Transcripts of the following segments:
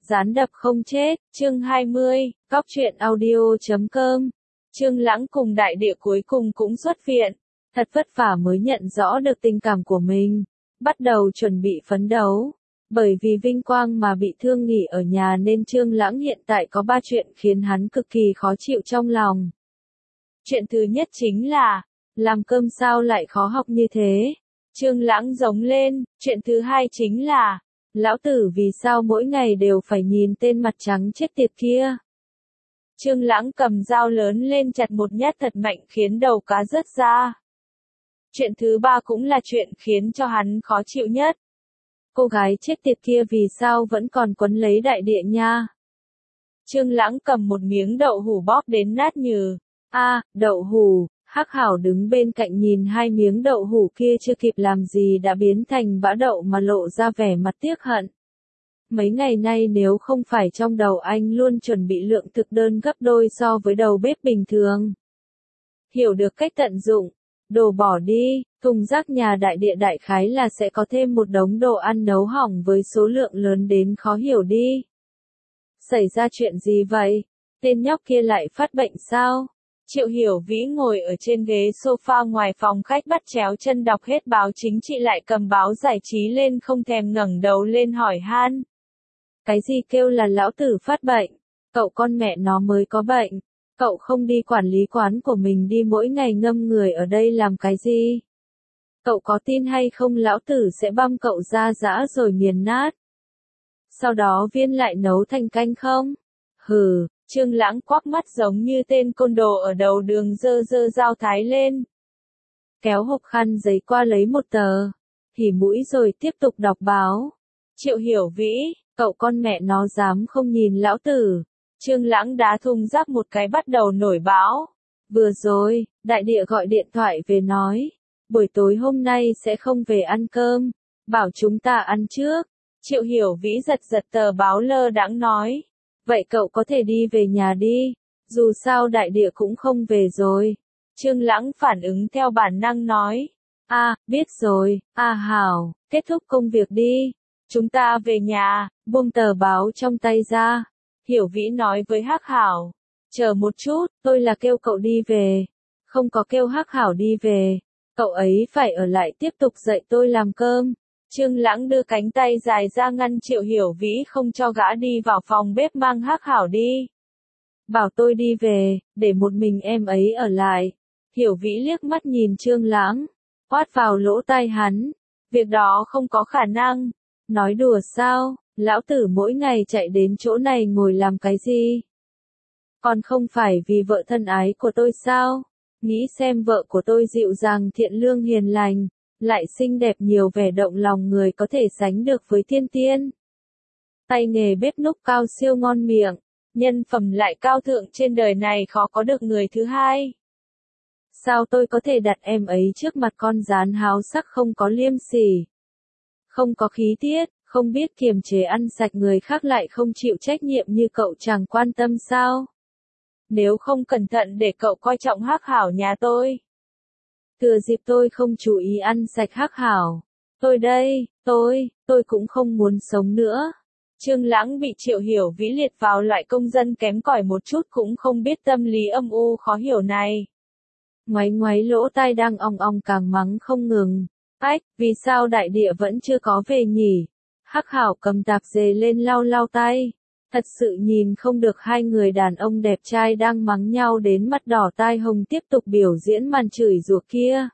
Gián đập không chết, chương 20, Góc truyện audio.com. Trương Lãng cùng đại địa cuối cùng cũng xuất viện, thật vất vả mới nhận rõ được tình cảm của mình, bắt đầu chuẩn bị phấn đấu. Bởi vì vinh quang mà bị thương nghỉ ở nhà nên Trương Lãng hiện tại có 3 chuyện khiến hắn cực kỳ khó chịu trong lòng. Chuyện thứ nhất chính là, làm cơm sao lại khó học như thế? Trương Lãng giống lên. Chuyện thứ hai chính là, lão tử vì sao mỗi ngày đều phải nhìn tên mặt trắng chết tiệt kia? Trương Lãng cầm dao lớn lên chặt một nhát thật mạnh khiến đầu cá rớt ra. Chuyện thứ ba cũng là chuyện khiến cho hắn khó chịu nhất. Cô gái chết tiệt kia vì sao vẫn còn quấn lấy đại địa nha? Trương Lãng cầm một miếng đậu hũ bóp đến nát nhừ. Đậu hũ. Hắc Hảo đứng bên cạnh nhìn hai miếng đậu hũ kia chưa kịp làm gì đã biến thành bã đậu mà lộ ra vẻ mặt tiếc hận. Mấy ngày nay nếu không phải trong đầu anh luôn chuẩn bị lượng thực đơn gấp đôi so với đầu bếp bình thường. Hiểu được cách tận dụng, đồ bỏ đi, thùng rác nhà đại địa đại khái là sẽ có thêm một đống đồ ăn nấu hỏng với số lượng lớn đến khó hiểu đi. Xảy ra chuyện gì vậy? Tên nhóc kia lại phát bệnh sao? Triệu Hiểu Vĩ ngồi ở trên ghế sofa ngoài phòng khách bắt chéo chân đọc hết báo chính trị lại cầm báo giải trí lên không thèm ngẩng đầu lên hỏi han. Cái gì kêu là lão tử phát bệnh? Cậu con mẹ nó mới có bệnh. Cậu không đi quản lý quán của mình đi mỗi ngày ngâm người ở đây làm cái gì? Cậu có tin hay không lão tử sẽ băm cậu ra giã rồi nghiền nát? Sau đó viên lại nấu thành canh không? Hừ. Trương Lãng quắc mắt giống như tên côn đồ ở đầu đường giơ dao thái lên. Kéo hộp khăn giấy qua lấy một tờ, hỉ mũi rồi tiếp tục đọc báo. Triệu Hiểu Vĩ, cậu con mẹ nó dám không nhìn lão tử. Trương Lãng đá thùng rác một cái bắt đầu nổi bão. Vừa rồi, đại địa gọi điện thoại về nói, buổi tối hôm nay sẽ không về ăn cơm, bảo chúng ta ăn trước. Triệu Hiểu Vĩ giật tờ báo lơ đãng nói. Vậy cậu có thể đi về nhà đi, dù sao đại địa cũng không về rồi. Trương Lãng phản ứng theo bản năng nói. Biết rồi, Hảo, kết thúc công việc đi. Chúng ta về nhà, buông tờ báo trong tay ra. Hiểu Vĩ nói với Hắc Hảo. Chờ một chút, tôi là kêu cậu đi về. Không có kêu Hắc Hảo đi về. Cậu ấy phải ở lại tiếp tục dạy tôi làm cơm. Trương Lãng đưa cánh tay dài ra ngăn Triệu Hiểu Vĩ không cho gã đi vào phòng bếp mang Hắc Hảo đi. Bảo tôi đi về, để một mình em ấy ở lại. Hiểu Vĩ liếc mắt nhìn Trương Lãng, quát vào lỗ tai hắn. Việc đó không có khả năng. Nói đùa sao, lão tử mỗi ngày chạy đến chỗ này ngồi làm cái gì? Còn không phải vì vợ thân ái của tôi sao? Nghĩ xem vợ của tôi dịu dàng thiện lương hiền lành, lại xinh đẹp nhiều vẻ động lòng người có thể sánh được với thiên tiên. Tay nghề bếp núc cao siêu ngon miệng, nhân phẩm lại cao thượng trên đời này khó có được người thứ hai. Sao tôi có thể đặt em ấy trước mặt con gián háo sắc không có liêm sỉ, không có khí tiết, không biết kiềm chế ăn sạch người khác lại không chịu trách nhiệm như cậu chẳng quan tâm sao? Nếu không cẩn thận để cậu coi trọng Hắc Hảo nhà tôi. Thừa dịp tôi không chú ý ăn sạch Hắc Hảo. Tôi đây, tôi cũng không muốn sống nữa. Trương Lãng bị Triệu Hiểu Vĩ liệt vào loại công dân kém cỏi một chút cũng không biết tâm lý âm u khó hiểu này. Ngoáy lỗ tai đang ong ong càng mắng không ngừng. Vì sao đại địa vẫn chưa có về nhỉ? Hắc Hảo cầm tạp dề lên lau tay. Thật sự nhìn không được hai người đàn ông đẹp trai đang mắng nhau đến mắt đỏ tai hồng tiếp tục biểu diễn màn chửi rủa kia.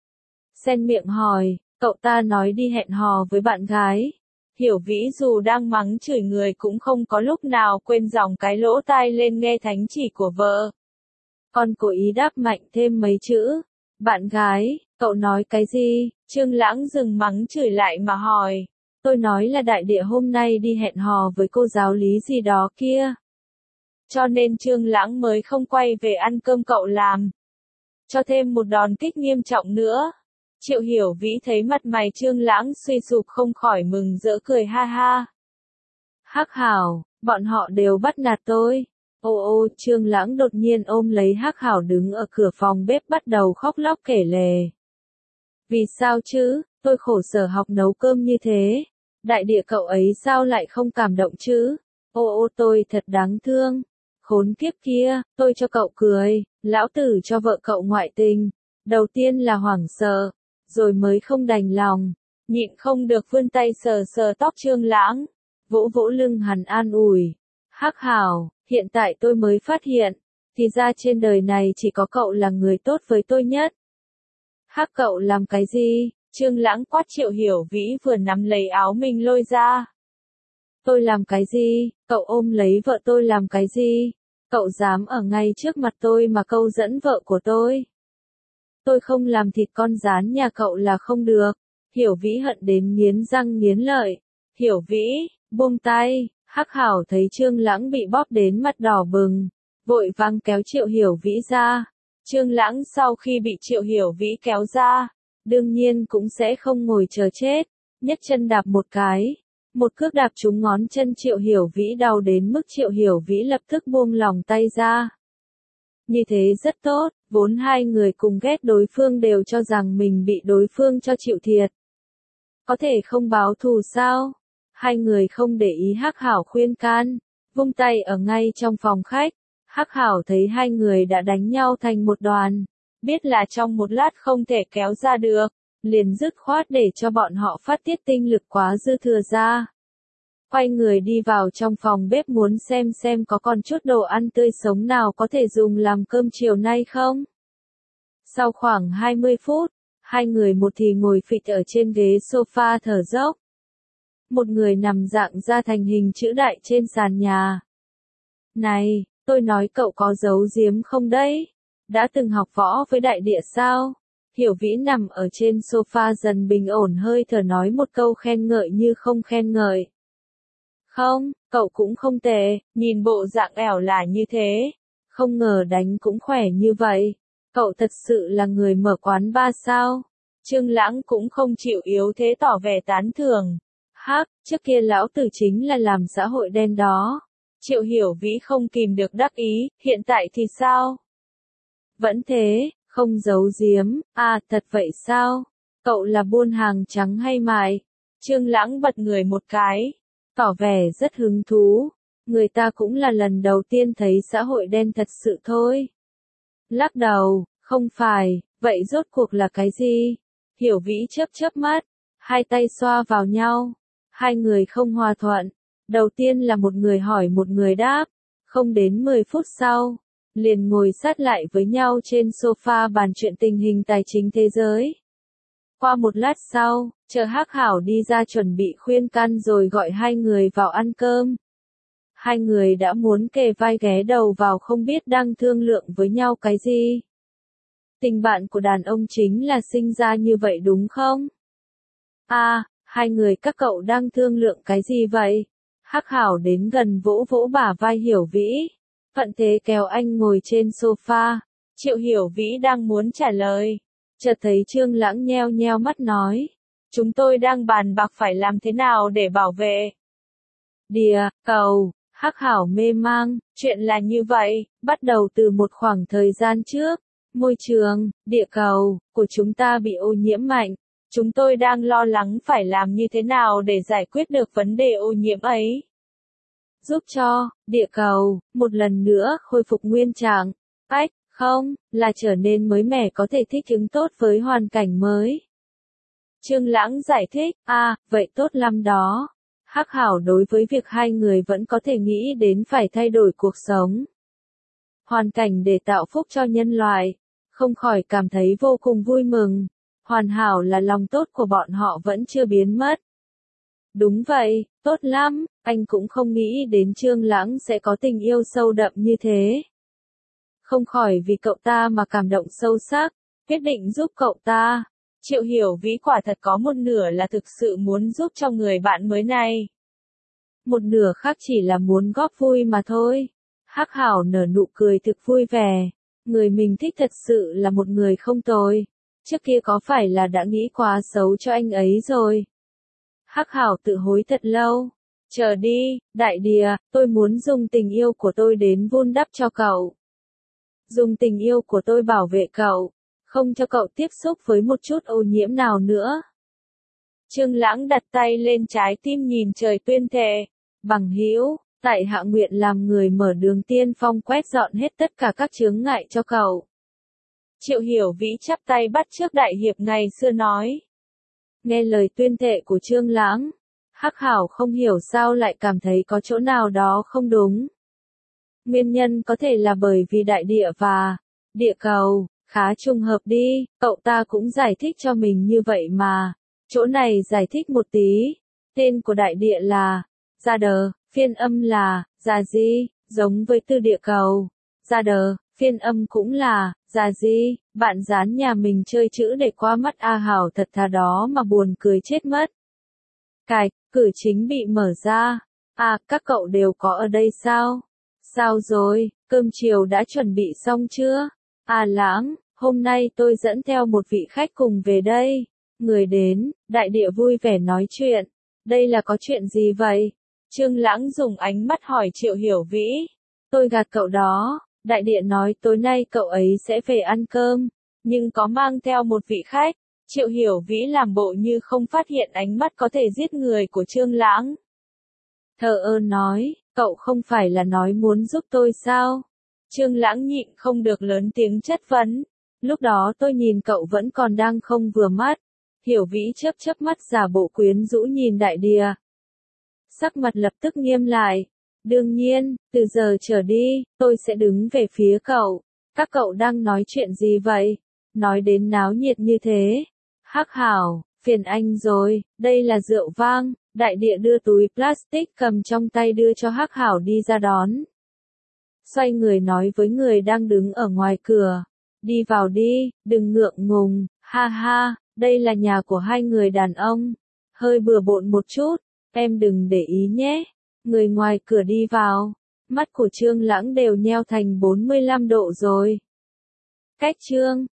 Xen miệng hỏi, cậu ta nói đi hẹn hò với bạn gái. Hiểu Vĩ dù đang mắng chửi người cũng không có lúc nào quên giọng cái lỗ tai lên nghe thánh chỉ của vợ. Còn cố ý đáp mạnh thêm mấy chữ. Bạn gái, cậu nói cái gì? Trương Lãng dừng mắng chửi lại mà hỏi. Tôi nói là đại địa hôm nay đi hẹn hò với cô giáo lý gì đó kia. Cho nên Trương Lãng mới không quay về ăn cơm cậu làm. Cho thêm một đòn kích nghiêm trọng nữa. Triệu Hiểu Vĩ thấy mặt mày Trương Lãng suy sụp không khỏi mừng rỡ cười ha ha. Hắc Hảo, bọn họ đều bắt nạt tôi. Trương Lãng đột nhiên ôm lấy Hắc Hảo đứng ở cửa phòng bếp bắt đầu khóc lóc kể lể. Vì sao chứ, tôi khổ sở học nấu cơm như thế. Đại địa cậu ấy sao lại không cảm động chứ? Ô tôi thật đáng thương. Khốn kiếp kia, tôi cho cậu cười, lão tử cho vợ cậu ngoại tình. Đầu tiên là hoảng sợ, rồi mới không đành lòng, nhịn không được vươn tay sờ sờ tóc Trương Lãng, vỗ vỗ lưng hắn an ủi. Hắc Hảo, hiện tại tôi mới phát hiện, thì ra trên đời này chỉ có cậu là người tốt với tôi nhất. Hắc cậu làm cái gì? Trương Lãng quát Triệu Hiểu Vĩ vừa nắm lấy áo mình lôi ra. Tôi làm cái gì? Cậu ôm lấy vợ tôi làm cái gì? Cậu dám ở ngay trước mặt tôi mà câu dẫn vợ của tôi. Tôi không làm thịt con gián nhà cậu là không được. Hiểu Vĩ hận đến nghiến răng nghiến lợi. Hiểu Vĩ, buông tay. Hắc Hảo thấy Trương Lãng bị bóp đến mặt đỏ bừng, vội vàng kéo Triệu Hiểu Vĩ ra. Trương Lãng sau khi bị Triệu Hiểu Vĩ kéo ra, đương nhiên cũng sẽ không ngồi chờ chết, nhấc chân đạp một cái. Một cước đạp trúng ngón chân Triệu Hiểu Vĩ đau đến mức Triệu Hiểu Vĩ lập tức buông lỏng tay ra. Như thế rất tốt, vốn hai người cùng ghét đối phương đều cho rằng mình bị đối phương cho chịu thiệt. Có thể không báo thù sao? Hai người không để ý Hắc Hảo khuyên can, vung tay ở ngay trong phòng khách. Hắc Hảo thấy hai người đã đánh nhau thành một đoàn, biết là trong một lát không thể kéo ra được, liền dứt khoát để cho bọn họ phát tiết tinh lực quá dư thừa ra. Quay người đi vào trong phòng bếp muốn xem có còn chút đồ ăn tươi sống nào có thể dùng làm cơm chiều nay không. Sau khoảng 20 phút, hai người một thì ngồi phịch ở trên ghế sofa thở dốc. Một người nằm dạng ra thành hình chữ đại trên sàn nhà. Này, tôi nói cậu có giấu giếm không đấy? Đã từng học võ với đại địa sao? Hiểu Vĩ nằm ở trên sofa dần bình ổn hơi thở nói một câu khen ngợi như không khen ngợi. Không, cậu cũng không tệ, nhìn bộ dạng ẻo là như thế. Không ngờ đánh cũng khỏe như vậy. Cậu thật sự là người mở quán bar sao? Trương Lãng cũng không chịu yếu thế tỏ vẻ tán thưởng. Hắc, trước kia lão tử chính là làm xã hội đen đó. Triệu Hiểu Vĩ không kìm được đắc ý, hiện tại thì sao? Vẫn thế, không giấu giếm, à thật vậy sao? Cậu là buôn hàng trắng hay mại? Trương Lãng bật người một cái, tỏ vẻ rất hứng thú. Người ta cũng là lần đầu tiên thấy xã hội đen thật sự thôi. Lắc đầu, không phải, vậy rốt cuộc là cái gì? Hiểu Vĩ chớp chớp mắt, hai tay xoa vào nhau. Hai người không hòa thuận. Đầu tiên là một người hỏi một người đáp. Không đến 10 phút sau, liền ngồi sát lại với nhau trên sofa bàn chuyện tình hình tài chính thế giới. Qua một lát sau, chờ Hắc Hảo đi ra chuẩn bị khuyên can rồi gọi hai người vào ăn cơm. Hai người đã muốn kề vai ghé đầu vào không biết đang thương lượng với nhau cái gì. Tình bạn của đàn ông chính là sinh ra như vậy đúng không? À, hai người các cậu đang thương lượng cái gì vậy? Hắc Hảo đến gần vỗ vỗ bả vai Hiểu Vĩ. Thuận thế kéo anh ngồi trên sofa. Triệu Hiểu Vĩ đang muốn trả lời. Chợt thấy Trương Lãng nheo nheo mắt nói. Chúng tôi đang bàn bạc phải làm thế nào để bảo vệ. Địa cầu, Hắc Hảo mê mang, chuyện là như vậy, bắt đầu từ một khoảng thời gian trước. Môi trường, địa cầu, của chúng ta bị ô nhiễm mạnh. Chúng tôi đang lo lắng phải làm như thế nào để giải quyết được vấn đề ô nhiễm ấy. Giúp cho, địa cầu, một lần nữa khôi phục nguyên trạng. Không, là trở nên mới mẻ có thể thích ứng tốt với hoàn cảnh mới. Trương Lãng giải thích, vậy tốt lắm đó. Hắc Hảo đối với việc hai người vẫn có thể nghĩ đến phải thay đổi cuộc sống. Hoàn cảnh để tạo phúc cho nhân loại, không khỏi cảm thấy vô cùng vui mừng. Hoàn hảo là lòng tốt của bọn họ vẫn chưa biến mất. Đúng vậy, tốt lắm, anh cũng không nghĩ đến Trương Lãng sẽ có tình yêu sâu đậm như thế. Không khỏi vì cậu ta mà cảm động sâu sắc, quyết định giúp cậu ta. Triệu Hiểu Vĩ quả thật có một nửa là thực sự muốn giúp cho người bạn mới này. Một nửa khác chỉ là muốn góp vui mà thôi. Hắc Hảo nở nụ cười thực vui vẻ. Người mình thích thật sự là một người không tồi. Trước kia có phải là đã nghĩ quá xấu cho anh ấy rồi? Hắc Hảo tự hối thật lâu. Chờ đi, đại địa, tôi muốn dùng tình yêu của tôi đến vun đắp cho cậu. Dùng tình yêu của tôi bảo vệ cậu, không cho cậu tiếp xúc với một chút ô nhiễm nào nữa. Trương Lãng đặt tay lên trái tim nhìn trời tuyên thệ. Bằng hữu, Tại hạ nguyện làm người mở đường tiên phong quét dọn hết tất cả các chướng ngại cho cậu. Triệu Hiểu Vĩ chắp tay bắt chước đại hiệp ngày xưa nói. Nghe lời tuyên thệ của Trương Lãng, Hắc Hảo không hiểu sao lại cảm thấy có chỗ nào đó không đúng. Nguyên nhân có thể là bởi vì đại địa và địa cầu khá trùng hợp đi, cậu ta cũng giải thích cho mình như vậy mà. Chỗ này giải thích một tí. Tên của đại địa là Ra Đờ, phiên âm là Già Di, giống với từ địa cầu. Ra Đờ, phiên âm cũng là Già Di, bạn dán nhà mình chơi chữ để qua mắt A Hảo thật thà đó mà buồn cười chết mất. Cài, cửa chính bị mở ra. À, các cậu đều có ở đây sao? Sao rồi, cơm chiều đã chuẩn bị xong chưa? À Lãng, hôm nay tôi dẫn theo một vị khách cùng về đây. Người đến, đại địa vui vẻ nói chuyện. Đây là có chuyện gì vậy? Trương Lãng dùng ánh mắt hỏi Triệu Hiểu Vĩ. Tôi gạt cậu đó, đại địa nói tối nay cậu ấy sẽ về ăn cơm, nhưng có mang theo một vị khách. Triệu Hiểu Vĩ làm bộ như không phát hiện ánh mắt có thể giết người của Trương Lãng. Thờ ơ nói, cậu không phải là nói muốn giúp tôi sao? Trương Lãng nhịn không được lớn tiếng chất vấn. Lúc đó tôi nhìn cậu vẫn còn đang không vừa mắt. Hiểu Vĩ chớp chớp mắt giả bộ quyến rũ nhìn đại địa. Sắc mặt lập tức nghiêm lại. Đương nhiên, từ giờ trở đi, tôi sẽ đứng về phía cậu. Các cậu đang nói chuyện gì vậy? Nói đến náo nhiệt như thế. Hắc Hảo, phiền anh rồi, đây là rượu vang. Đại địa đưa túi plastic cầm trong tay đưa cho Hắc Hảo đi ra đón. Xoay người nói với người đang đứng ở ngoài cửa. Đi vào đi, đừng ngượng ngùng, ha ha, đây là nhà của hai người đàn ông. Hơi bừa bộn một chút, em đừng để ý nhé. Người ngoài cửa đi vào. Mắt của Trương Lãng đều nheo thành 45 độ rồi. Cách Trương